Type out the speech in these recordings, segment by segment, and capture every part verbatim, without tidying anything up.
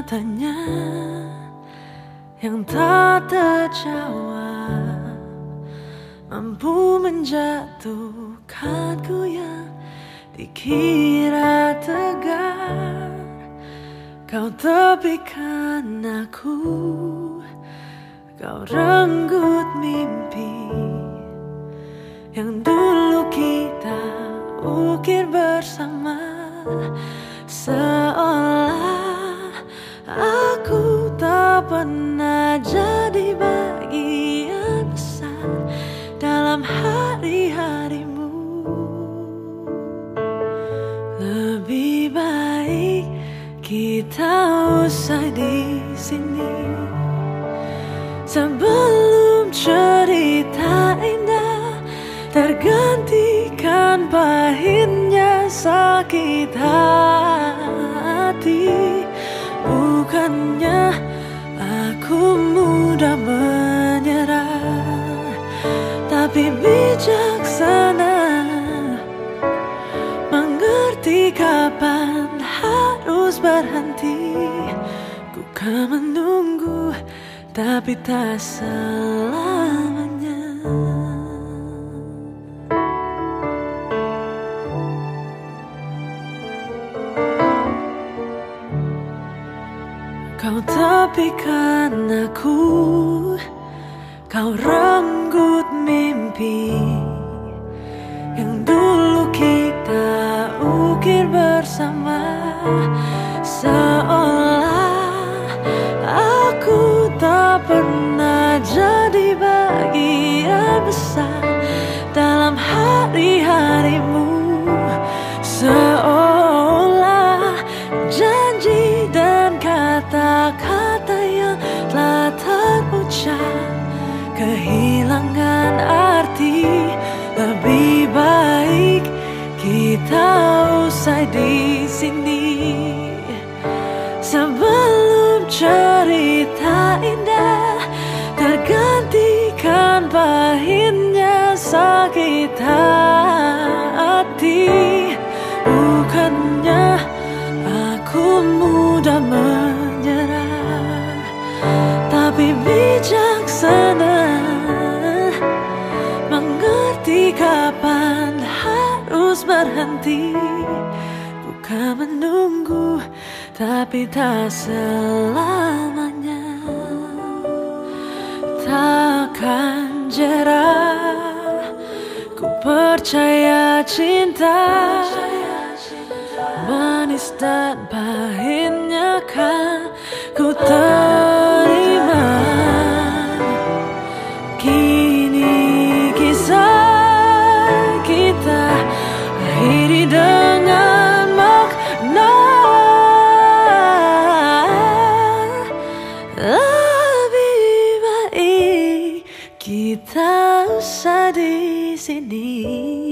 tanya yang tak terjawab mampu menjatuhkanku yang dikira tegar. Kau tepikan aku, kau renggut mimpi yang dulu kita ukir bersama. Seolah aku tak pernah jadi bagian besar dalam hari-harimu. Lebih baik kita usai di sini sebelum cerita indah tergantikan pahitnya sakit hati. Bukannya aku mudah menyerah, tapi bijaksana mengerti kapan harus berhenti. Ku kan menunggu tapi tak selamanya. Kau tepikan aku, kau renggut mimpi yang dulu kita ukir bersama. Seolah aku tak pernah jadi bagian besar dalam hari-harimu. Seolah janji dan kata-kata yang telah terucap kehilangan arti. Lebih baik kita usai di sini sebelum cerita indah tergantikan pahitnya sakit hati. Bukannya aku mudah menyerah, tapi bijaksana mengerti kapan harus berhenti. Bukan menunggu tapi tak selamanya. Takkan jerah, ku percaya cinta manis dan pahitnya kan ku terima. Kini kisah kita akhiri dengan makna. Lebih baik kita usai di sini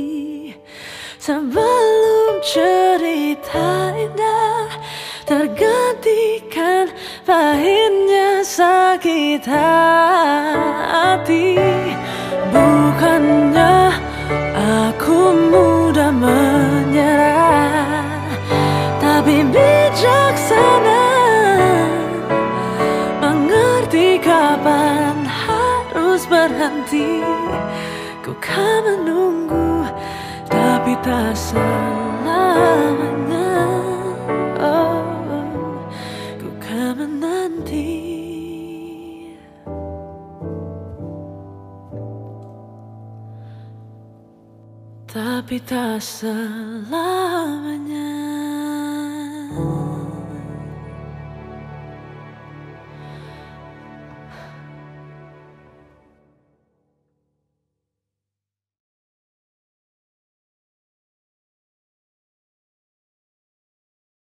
sebelum cerita indah tergantikan pahitnya sakit hati. Bukannya aku mudah menyerah, tapi bijaksana mengerti kapan harus berhenti. Ku kan menunggu tapi tak selamanya. Oh, ku kan menanti tapi tak selamanya.